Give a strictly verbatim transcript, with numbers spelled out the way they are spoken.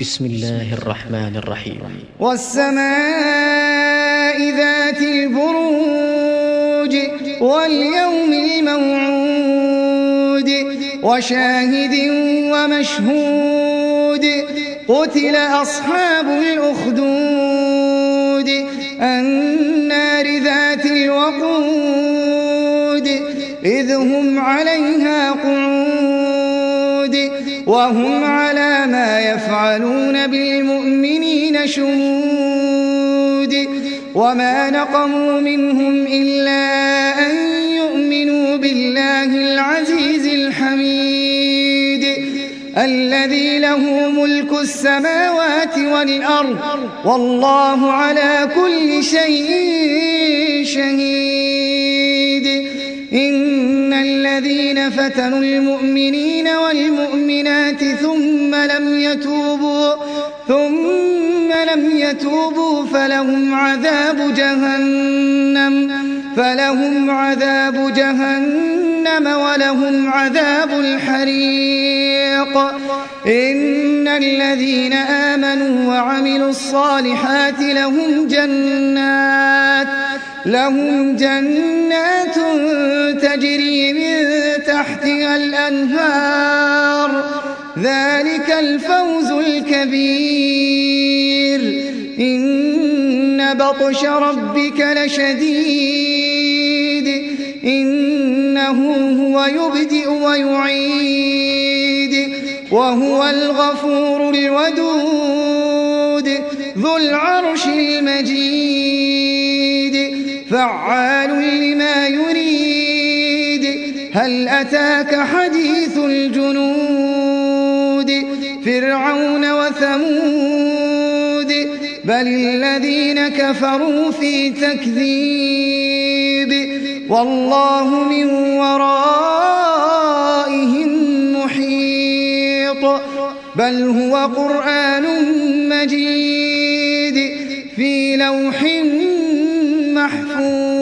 بسم الله الرحمن الرحيم. والسماء ذات البروج واليوم الموعود وشاهد ومشهود قتل أصحاب الأخدود النار ذات الوقود إذ هم عليها قعود وهم على ما يفعلون بالمؤمنين شهود وما نقموا منهم إلا أن يؤمنوا بالله العزيز الحميد الذي له ملك السماوات والأرض والله على كل شيء شهيد. إن الذين فتنوا المؤمنين والمؤمنات ثم لم يتوبوا ثم لم يتوبوا فلهم عذاب جهنم فلهم عذاب جهنم ولهم عذاب الحريق. إن الذين آمنوا وعملوا الصالحات لهم جنات لهم جنات تجري من تحتها الأنهار ذلك الفوز الكبير. إن بطش ربك لشديد إنه هو يبدئ ويعيد وهو الغفور الودود ذو العرش المجيد فعال لما يريد. هل أتاك حديث الجنود فرعون وثمود بل الذين كفروا في تكذيب والله من ورائهم محيط. بل هو قرآن مجيد في لوح محفوظ.